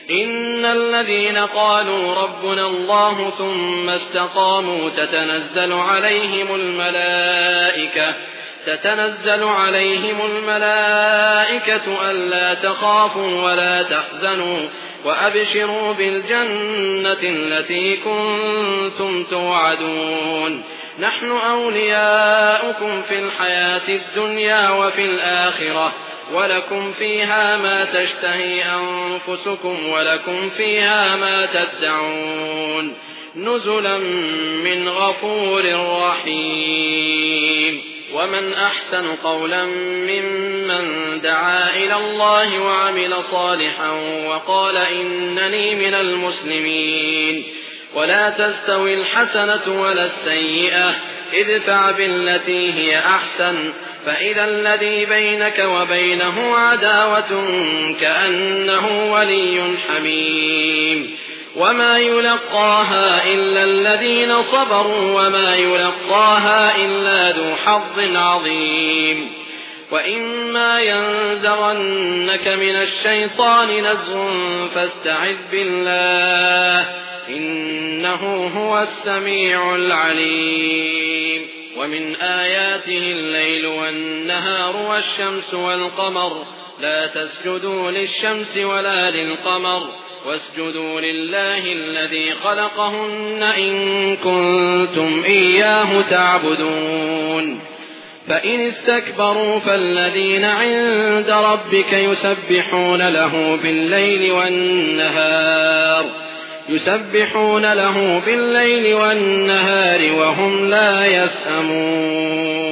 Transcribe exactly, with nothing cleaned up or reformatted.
إن الذين قالوا ربنا الله ثم استقاموا تتنزل عليهم الملائكة تتنزل عليهم الملائكة ألا تخافوا ولا تحزنوا وأبشروا بالجنة التي كنتم توعدون نحن أولياؤكم في الحياة الدنيا وفي الآخرة ولكم فيها ما تشتهي أنفسكم ولكم فيها ما تدعون نزلا من غفور رحيم. ومن أحسن قولا ممن دعا إلى الله وعمل صالحا وقال إنني من المسلمين. ولا تستوي الحسنة ولا السيئة ادفع بالتي هي أحسن فإذا الذي بينك وبينه عداوة كأنه ولي حميم. وما يلقاها إلا الذين صبروا وما يلقاها إلا ذو حظ عظيم. وإما ينزغنك من الشيطان نزغ فاستعذ بالله إنه هو السميع العليم. ومن آياته الليل والنهار والشمس والقمر لا تسجدوا للشمس ولا للقمر واسجدوا لله الذي خلقهن إن كنتم إياه تعبدون. فإن استكبروا فالذين عند ربك يسبحون له بالليل والنهار يسبحون له بالليل والنهار وهم لا يسأمون.